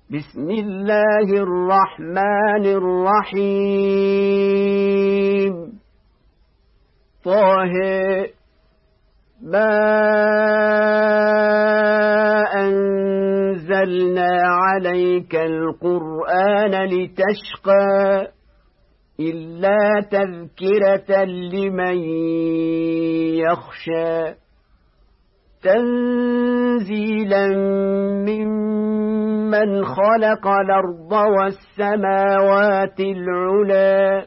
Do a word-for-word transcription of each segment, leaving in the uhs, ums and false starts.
بسم الله الرحمن الرحيم. طه ما أنزلنا عليك القرآن لتشقى إلا تذكرة لمن يخشى تنزيلا ممن خلق الأرض والسماوات العلى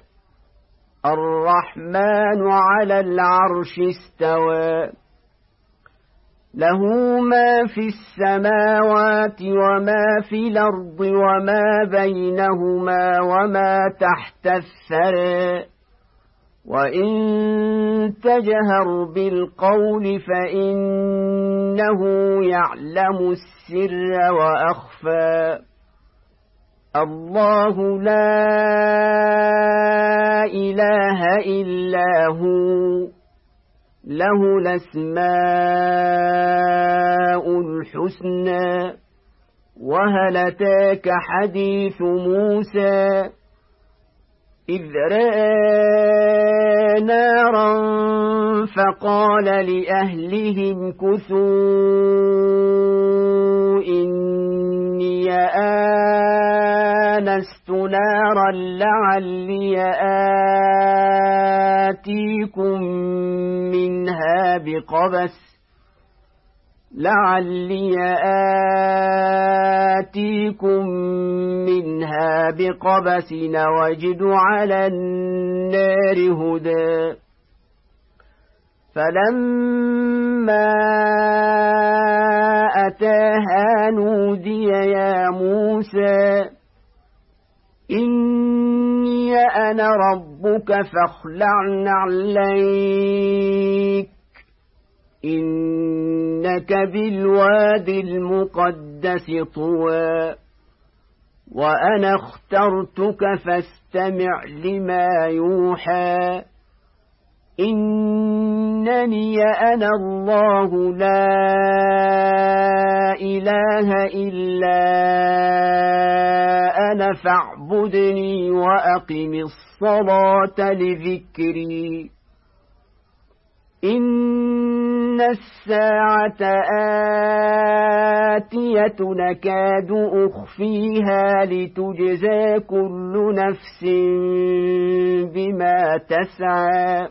الرحمن على العرش استوى له ما في السماوات وما في الأرض وما بينهما وما تحت الثرى وإن تجهر بالقول فإنه يعلم السر وأخفى الله لا إله إلا هو له الأسماء الحسنى وهل أتاك حديث موسى إذ رأى نارا فقال لأهلهم كثوا إني آنست نارا لعلي آتيكم منها بقبس لعلي آتيكم منها بقبس وجد على النار هدى فلما أتاها نودي يا موسى إني أنا ربك فاخلع نعليك إنك بالواد المقدس طوى وأنا اخترتك فاستمع لما يوحى إنني أنا الله لا إله إلا أنا فاعبدني وأقم الصلاة لذكري إن الساعة آتية نكاد أخفيها لتجزى كل نفس بما تسعى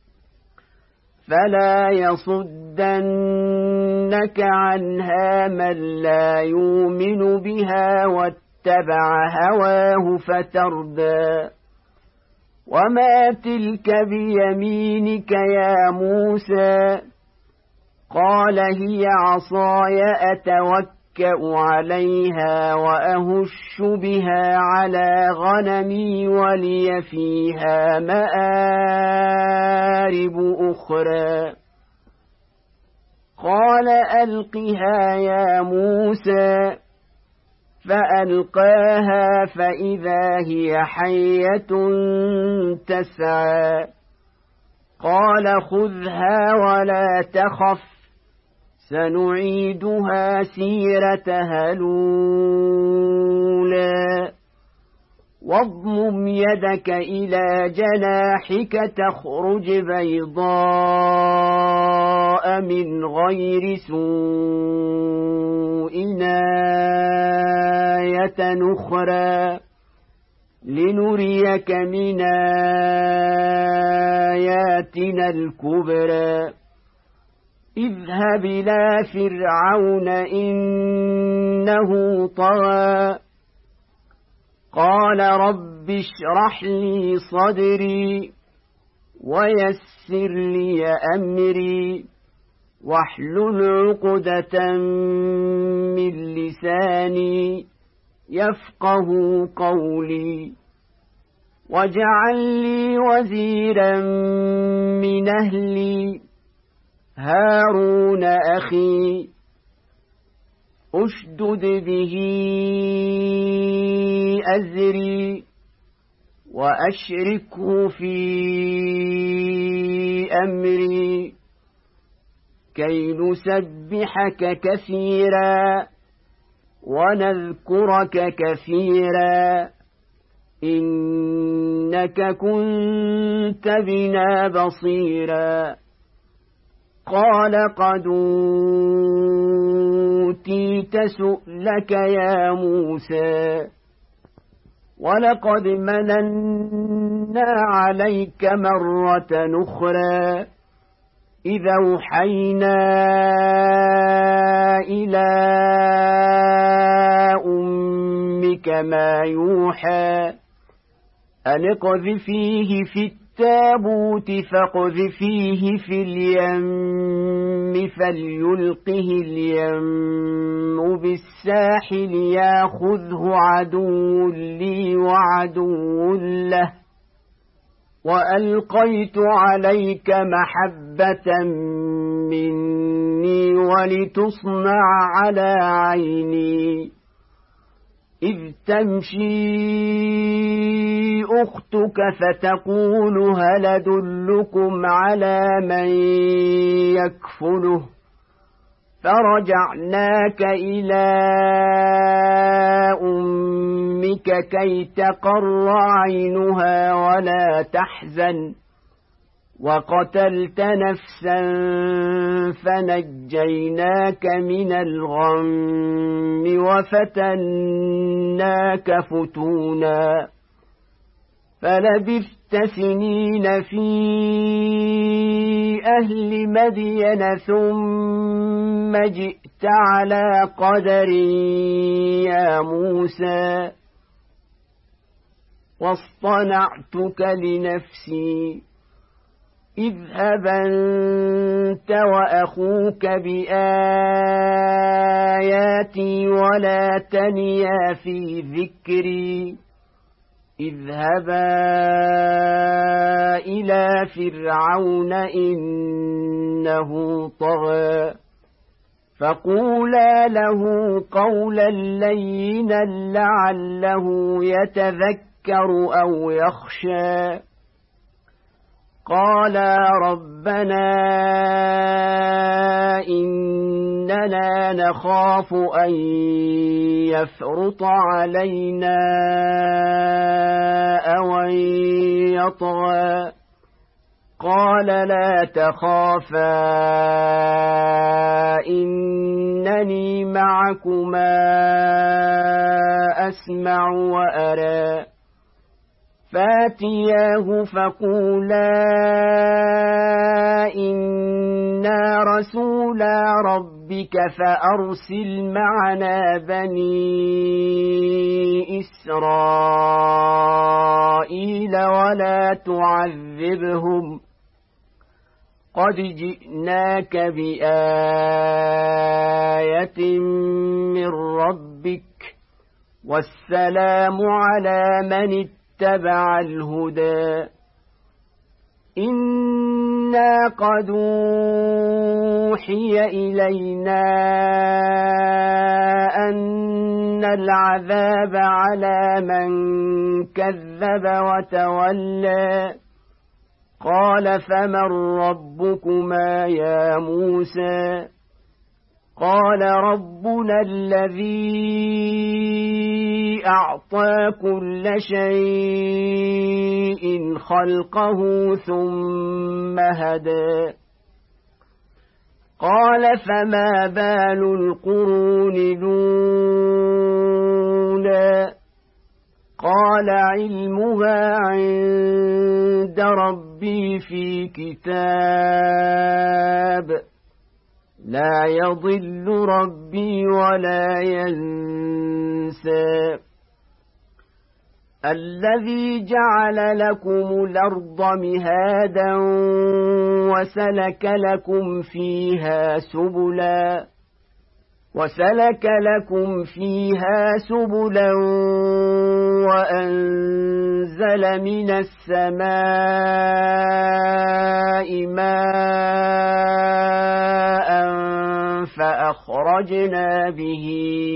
فلا يصدنك عنها من لا يؤمن بها واتبع هواه فتردى وما تلك بيمينك يا موسى قال هي عصاي أتوكأ عليها وأهش بها على غنمي ولي فيها مآرب أخرى قال ألقها يا موسى فألقاها فإذا هي حية تسعى قال خذها ولا تخف سنعيدها سيرتها الأولى واضمم يدك إلى جناحك تخرج بيضاء من غير سوء آية أخرى لنريك من آياتنا الكبرى اذهب إلى فرعون إنه طغى قال رب اشرح لي صدري ويسر لي أمري واحلل عقدة من لساني يفقه قولي واجعل لي وزيرا من أهلي هارون أخي أشدد به أزري وأشركه في أمري كي نسبحك كثيرا ونذكرك كثيرا إنك كنت بنا بصيرا قال قد أوتيت سؤلك يا موسى ولقد مننا عليك مرة أخرى إذا أوحينا إلى أمك ما يوحى أن اقذفيه في التابوت فاقذفيه في اليم فليلقه اليم بالساحل ياخذه عدو لي وعدو له وألقيت عليك محبة مني ولتصنع على عيني إذ تمشي أختك فتقول هل أدلكم على من يكفله فرجعناك إلى أمك كي تقر عينها ولا تحزن وقتلت نفسا فنجيناك من الغم وفتناك فتونا فلبثت سنين في أهل مدين ثم جئت على قدر يا موسى واصطنعتك لنفسي اذهب أنت وأخوك بآياتي ولا تنيا في ذكري اذهبا إلى فرعون إنه طغى فقولا له قولا لينا لعله يتذكر أو يخشى قالا ربنا إننا نخاف أن يفرط علينا أو أن يطغى قال لا تخافا إنني معكما أسمع وأرى فاتياه فقولا إنا رسولا ربك فأرسل معنا بني إسرائيل ولا تعذبهم قد جئناك بآية من ربك والسلام على من اتبع الهدى إنا قد أوحي إلينا أن العذاب على من كذب وتولى قال فمن ربكما يا موسى قال ربنا الذي أعطى كل شيء خلقه ثم هدى قال فما بال القرون الأولى قال علمها عند ربي في كتاب لا يضل ربي ولا ينسى الذي جعل لكم الأرض مهادا وسلك لكم فيها سبلا وسلك لكم فيها سبلا وأنزل من السماء ماء فأخرجنا به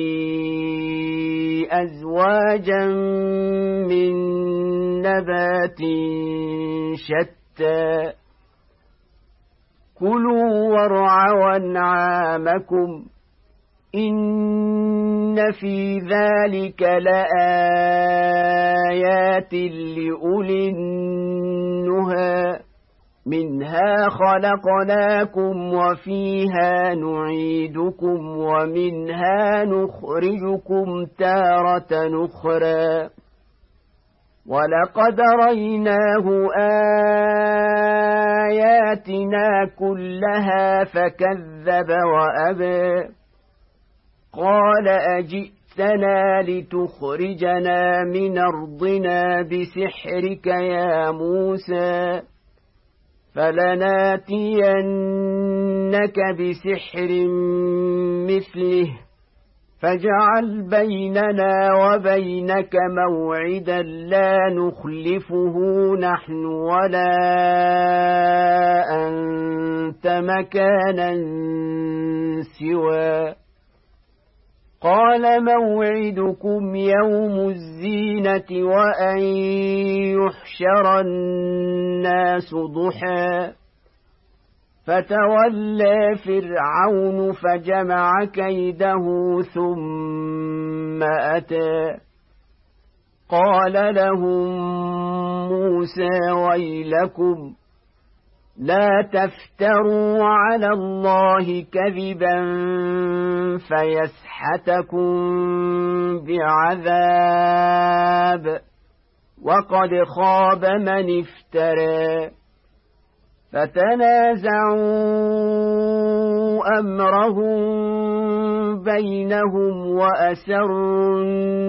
أزواجا من نبات شتى كلوا وارعوا أنعامكم إن في ذلك لآيات لأولي النهى منها خلقناكم وفيها نعيدكم ومنها نخرجكم تارة أخرى ولقد ريناه آياتنا كلها فكذب وأبى قال أجئتنا لتخرجنا من أرضنا بسحرك يا موسى فلناتينك بسحر مثله فاجعل بيننا وبينك موعدا لا نخلفه نحن ولا أنت مكانا سوى قال موعدكم يوم الزينة وأن يحشر الناس ضحى فتولى فرعون فجمع كيده ثم أتى قال لهم موسى ويلكم لا تفتروا على الله كذبا فيسحتكم بعذاب وقد خاب من افترى فتنازعوا أمرهم بينهم وأسروا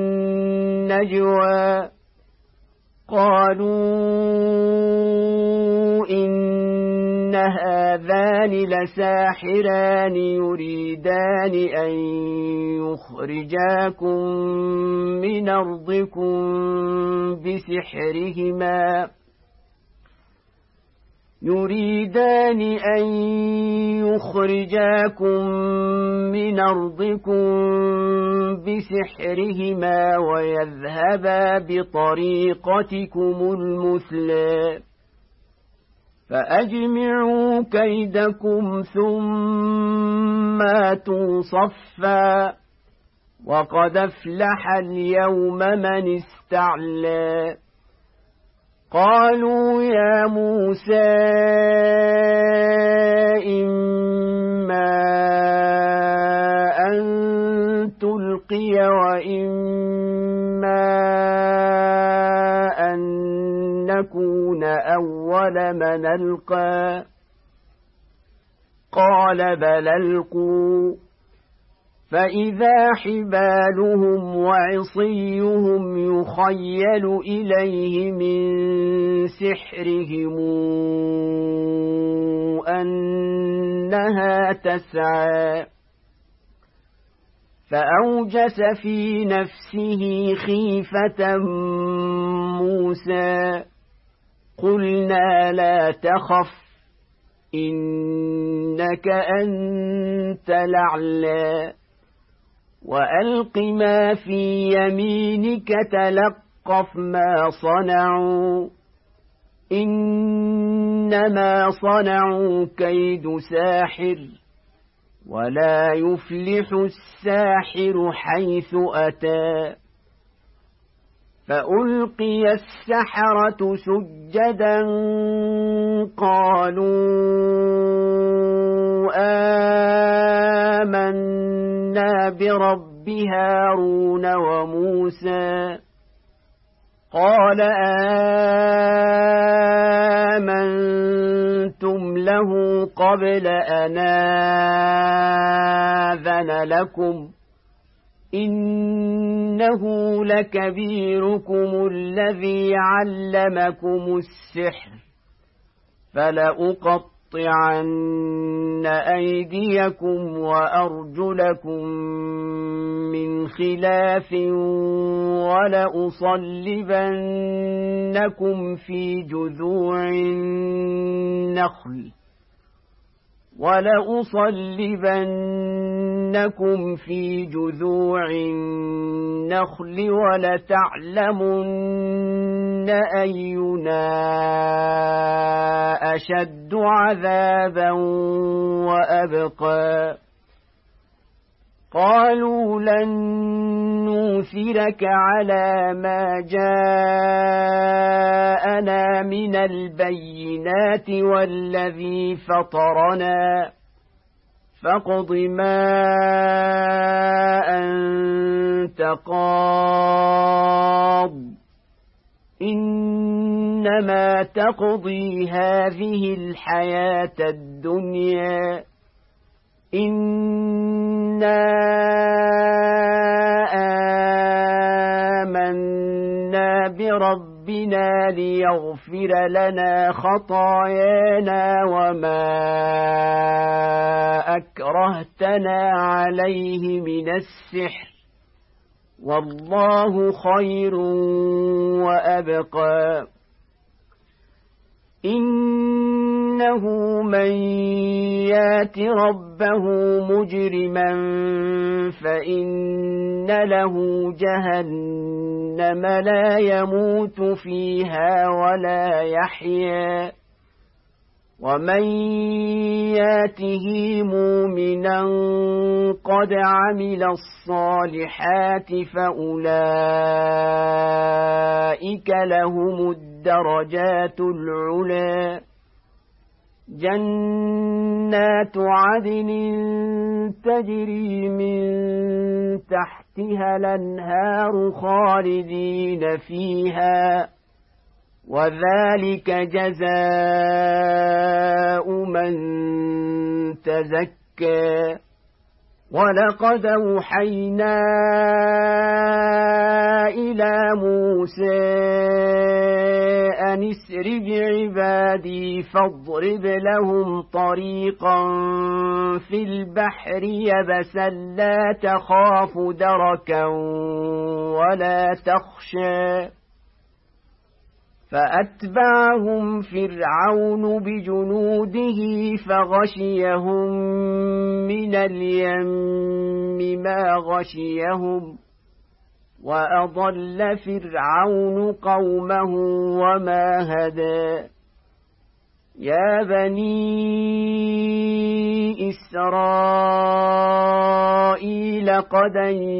النجوى قالوا إن هذان لساحران يريدان أن يخرجاكم من أرضكم بسحرهما يريدان أن يخرجاكم من أرضكم بسحرهما ويذهبا بطريقتكم المثلى فأجمعوا كيدكم ثم آتوا صفا وقد أفلح اليوم من استعلى قالوا يا موسى إما أن تلقي وإما أن نكون أول من ألقى قال بل ألقوا فإذا حبالهم وعصيهم يخيل إليه من سحرهم أنها تسعى فأوجس في نفسه خيفة موسى قلنا لا تخف إنك أنت الأعلى وألق ما في يمينك تلقف ما صنعوا إنما صنعوا كيد ساحر ولا يفلح الساحر حيث أتى فألقي السحرة سجدا قالوا آمنا برب هارون وموسى قال آمنتم له قبل أن آذن لكم إنه لكبيركم الذي علمكم السحر فلأقطعن أيديكم وأرجلكم من خلاف ولأصلبنكم في جذوع النخل ولأصلبنكم في جذوع النخل ولتعلمن أينا أشد عذابا وأبقى قالوا لن نؤثرك على ما جاءنا من البينات والذي فطرنا فاقض ما أنت قاض إنما تقضي هذه الحياة الدنيا إنا آمنا بربنا ليغفر لنا خطايانا وما أكرهتنا عليه من السحر والله خير وأبقى إنه من يات ربه مجرما فإن له جهنم لا يموت فيها ولا يحيا ومن ياته مؤمنا قد عمل الصالحات فأولئك لهم الدرجات العلى جنات عدن تجري من تحتها الأنهار خالدين فيها وذلك جزاء من تزكى ولقد أوحينا إلى موسى أن اسر بعبادي فاضرب لهم طريقا في البحر يبسا لا تخاف دركا ولا تخشى فأتبعهم فرعون بجنوده فغشيهم من اليم ما غشيهم وأضل فرعون قومه وما هدى يا بني إسرائيل قد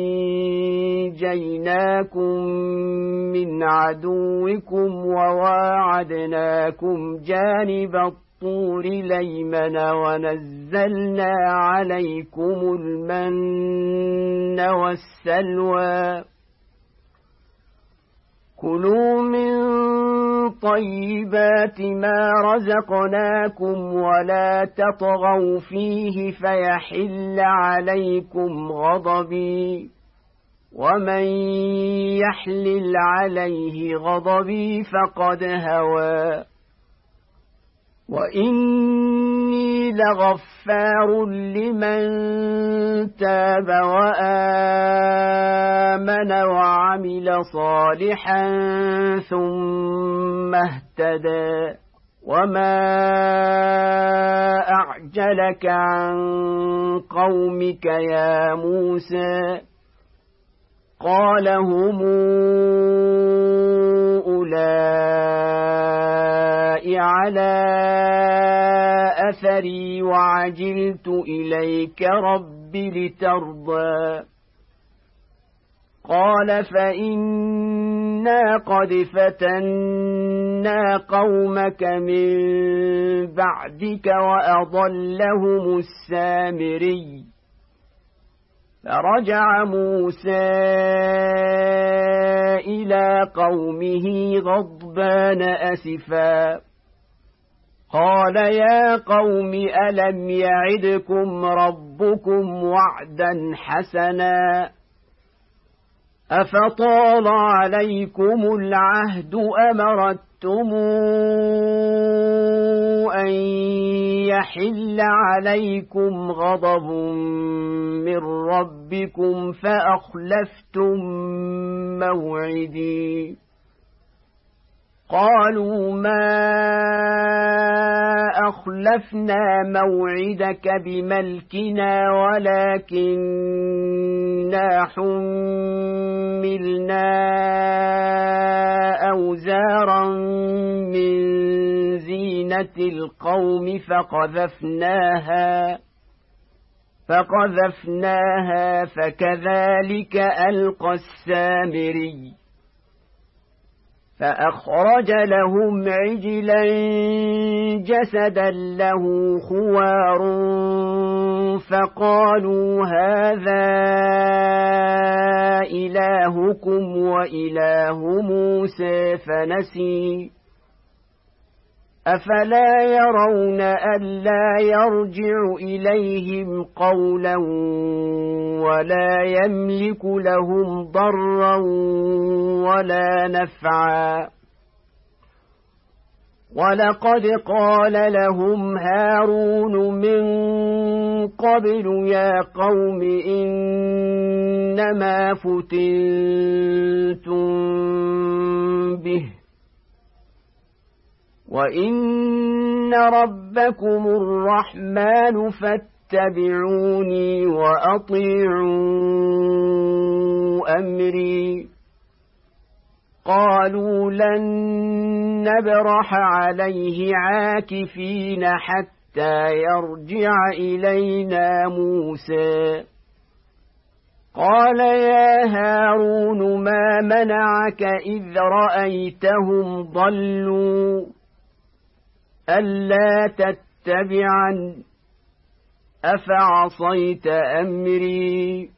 أنجيناكم من عدوكم وواعدناكم جانب الطور الأيمن ونزلنا عليكم المن والسلوى كلوا من طيبات ما رزقناكم ولا تطغوا فيه فيحل عليكم غضبي ومن يحلل عليه غضبي فقد هوى وإني لغفار لمن تاب وآمن وعمل صالحا ثم اهتدى وما أعجلك عن قومك يا موسى قال هم أولئك على أثري وعجلت إليك رب لترضى قال فإنا قد فتنا قومك من بعدك وأضلهم السامري فرجع موسى إلى قومه غضبان أسفا قال يا قوم ألم يعدكم ربكم وعدا حسنا أفطال عليكم العهد أمرتم أن يحل عليكم غضب من ربكم فأخلفتم موعدي قالوا ما أخلفنا موعدك بملكنا ولكننا حملنا أوزارا من زينة القوم فقذفناها فقذفناها فكذلك ألقى السامري فأخرج لهم عجلا جسدا له خوار فقالوا هذا إلهكم وإله موسى فنسي أفلا يرون ألا يرجع إليهم قولا ولا يملك لهم ضرا ولا نفعا ولقد قال لهم هارون من قبل يا قوم إنما فتنتم به وإن ربكم الرحمن فاتبعوني وأطيعوا أمري قالوا لن نبرح عليه عاكفين حتى يرجع إلينا موسى قال يا هارون ما منعك إذ رأيتهم ضلوا ألا تتبعن أفعصيت أمري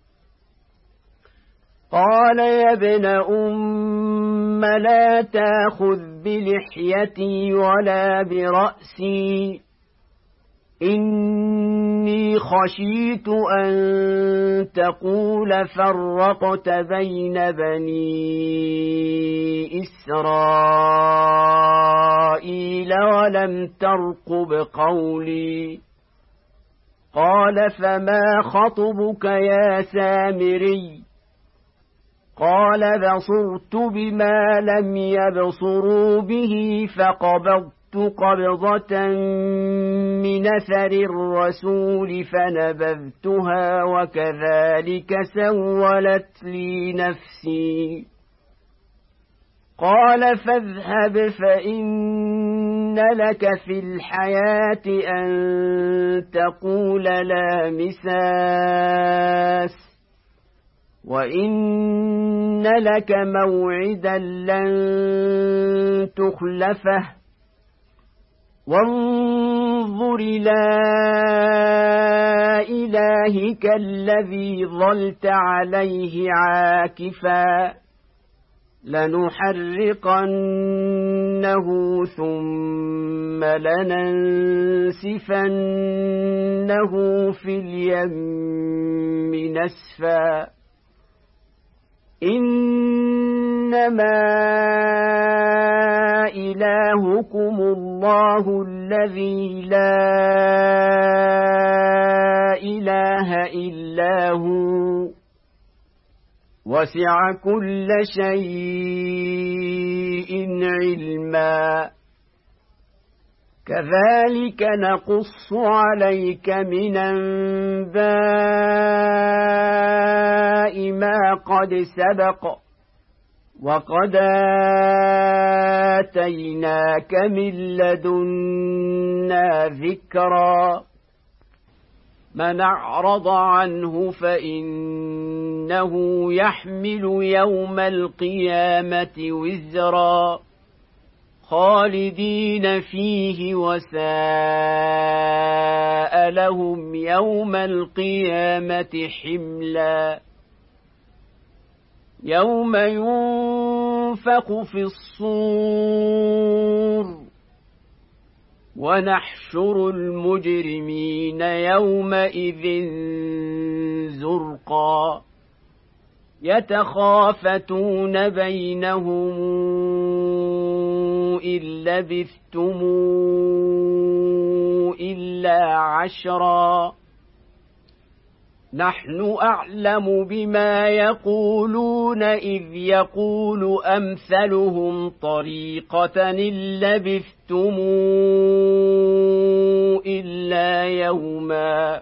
قال يا ابن أم لا تأخذ بلحيتي ولا برأسي إني خشيت أن تقول فرقت بين بني إسرائيل ولم ترقب قولي قال فما خطبك يا سامري قال بصرت بما لم يبصروا به فقبضت قبضة من أثر الرسول فنبذتها وكذلك سولت لي نفسي قال فاذهب فإن لك في الحياة أن تقول لا مساس وإن لك موعدا لن تخلفه وانظر إلى إلهك الذي ظلت عليه عاكفا لنحرقنه ثم لننسفنه في اليم نسفا إنما إلهكم الله الذي لا إله إلا هو وسع كل شيء علما كذلك نقص عليك من أنباء ما قد سبق وقد آتيناك من لدنا ذكرا من أعرض عنه فإنه يحمل يوم القيامة وزرا خالدين فيه وساء لهم يوم القيامة حملا يوم ينفخ في الصور ونحشر المجرمين يومئذ زرقا يتخافتون بينهم إن لبثتم إلا عشرا نحن أعلم بما يقولون إذ يقول أمثلهم طريقة إن لبثتم إلا يوما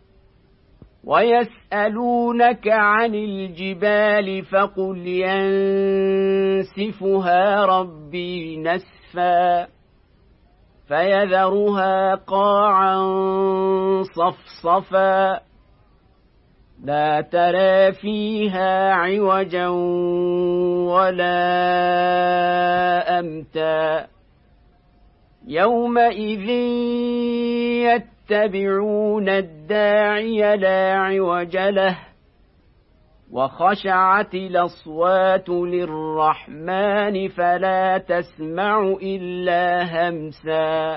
ويسألونك عن الجبال فقل ينسفها ربي نسفا فيذرها قاعا صفصفا لا ترى فيها عوجا ولا أمتا يومئذ يتبعون الداعي لا عوج له وخشعت الأصوات للرحمن فلا تسمع إلا همسا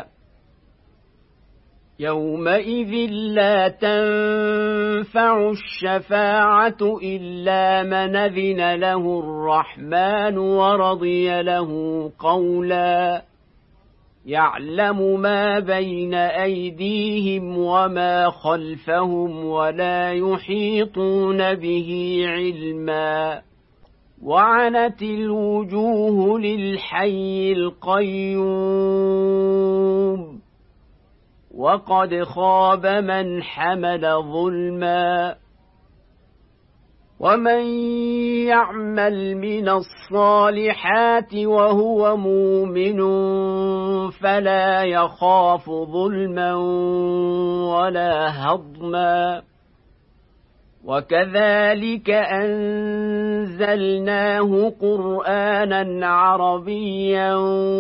يومئذ لا تنفع الشفاعة إلا من أذن له الرحمن ورضي له قولا يعلم ما بين أيديهم وما خلفهم ولا يحيطون به علما وعنت الوجوه للحي القيوم وقد خاب من حمل ظلما ومن يعمل من الصالحات وهو مؤمن فلا يخاف ظلما ولا هضما وكذلك أنزلناه قرآنا عربيا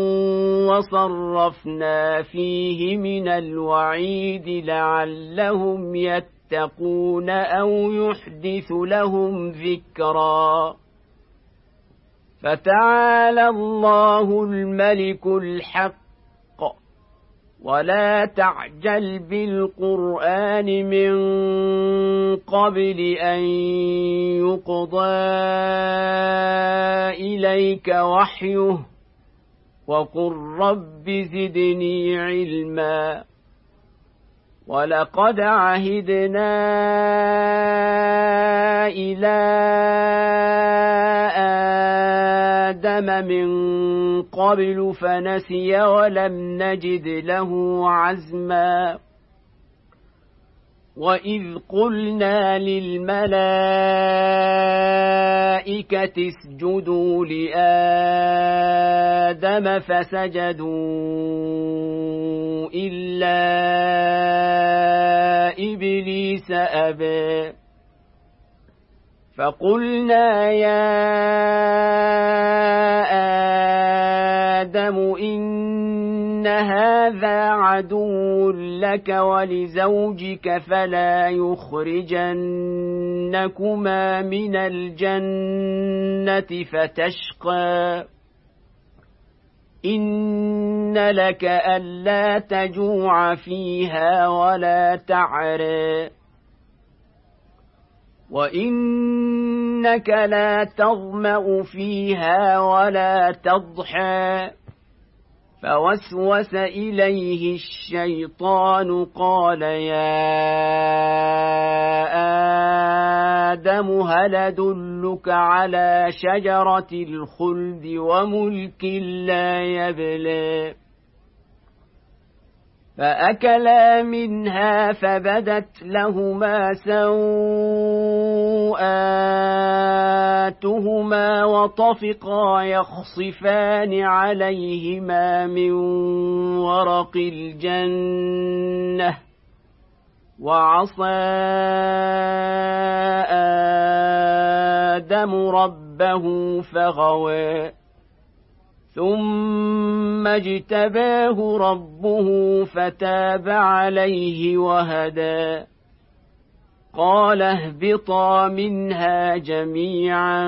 وصرفنا فيه من الوعيد لعلهم يتقون أو يحدث لهم ذكرا فتعالى الله الملك الحق ولا تعجل بالقرآن من قبل أن يقضى إليك وحيه وقل رب زدني علما ولقد عهدنا إلى آدم من قبل فنسي ولم نجد له عزما وإذ قلنا للملائكة اسجدوا لآدم فسجدوا إلا إبليس أبى فقلنا يا آدم إن هذا عدو لك ولزوجك فلا يخرجنكما من الجنة فتشقى إن لك ألا تجوع فيها ولا تعرى وإنك لا تظمأ فيها ولا تضحى فوسوس إليه الشيطان قال يا آدم هل أدلك على شجرة الخلد وملك لا يبلى فأكلا منها فبدت لهما سوآتهما وطفقا يخصفان عليهما من ورق الجنة وعصى آدم ربه فغوى ثم اجتباه ربه فتاب عليه وهدى قال اهبطا منها جميعا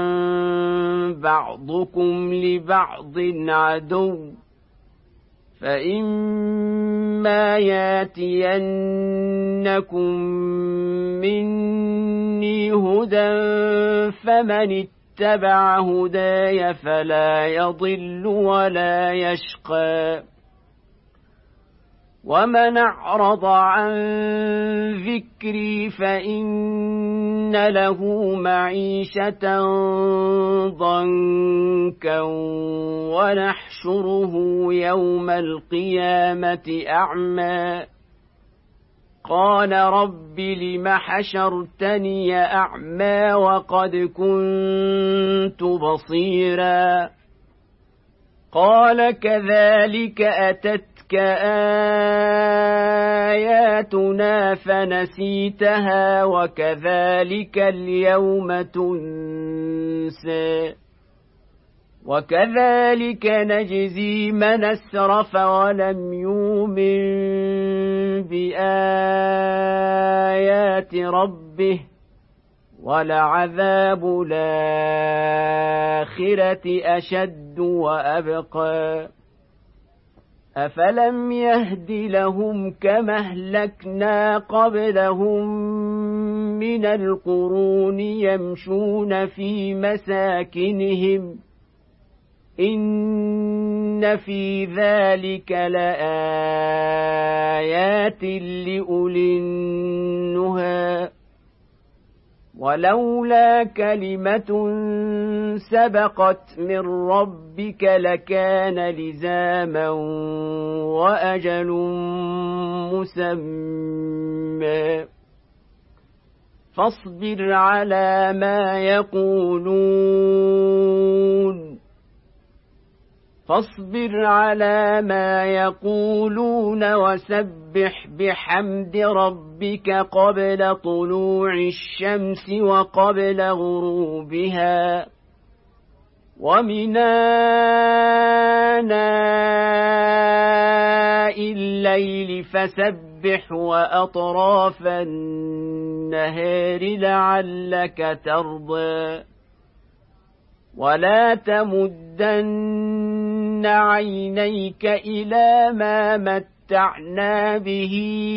بعضكم لبعض عدو فإما ياتينكم مني هدى فمن اتبع هداي فلا يضل ولا يشقى ومن أعرض عن ذكري فإن له معيشة ضنكا ونحشره يوم القيامة أعمى قال رب لم حشرتني أعمى وقد كنت بصيرا قال كذلك أتتك آياتنا فنسيتها وكذلك اليوم تنسى وكذلك نجزي من أسرف ولم يؤمن بآيات ربه ولعذاب الآخرة أشد وأبقى أفلم يهد لهم كما أهلكنا قبلهم من القرون يمشون في مساكنهم إن في ذلك لآيات لأولي النهى ولولا كلمة سبقت من ربك لكان لزاما وأجل مسمى فاصبر على ما يقولون فاصبر على ما يقولون وسبح بحمد ربك قبل طلوع الشمس وقبل غروبها ومن آناء الليل فسبح وأطراف النهار لعلك ترضى ولا تمدن عينيك إلى ما متعنا به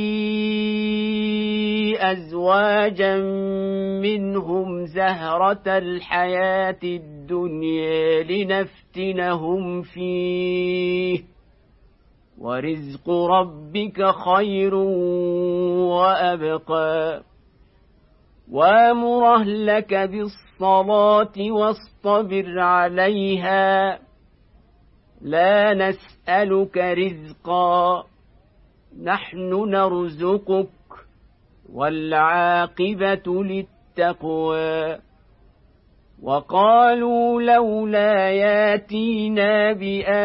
أزواجا منهم زهرة الحياة الدنيا لنفتنهم فيه ورزق ربك خير وأبقى وامر أهلك بالصلاة واصطبر عليها لا نسألك رزقا نحن نرزقك والعاقبة للتقوى وقالوا لولا ياتينا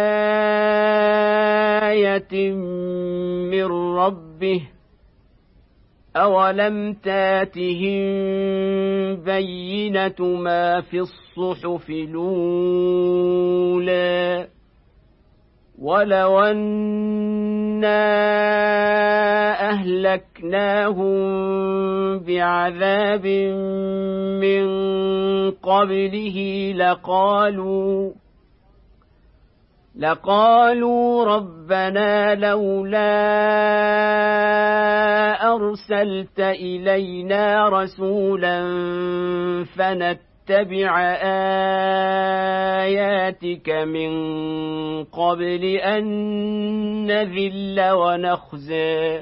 بآية من ربه أولم تاتهم بينة ما في الصحف الأولى ولو أنا أهلكناهم بعذاب من قبله لقالوا لقالوا ربنا لولا أرسلت إلينا رسولا فنتبع آياتك من قبل أن نذل ونخزى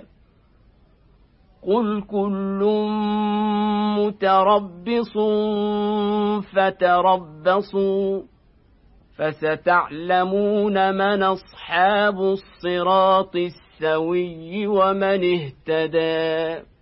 قل كل متربص فتربصوا فستعلمون من أصحاب الصراط السوي ومن اهتدى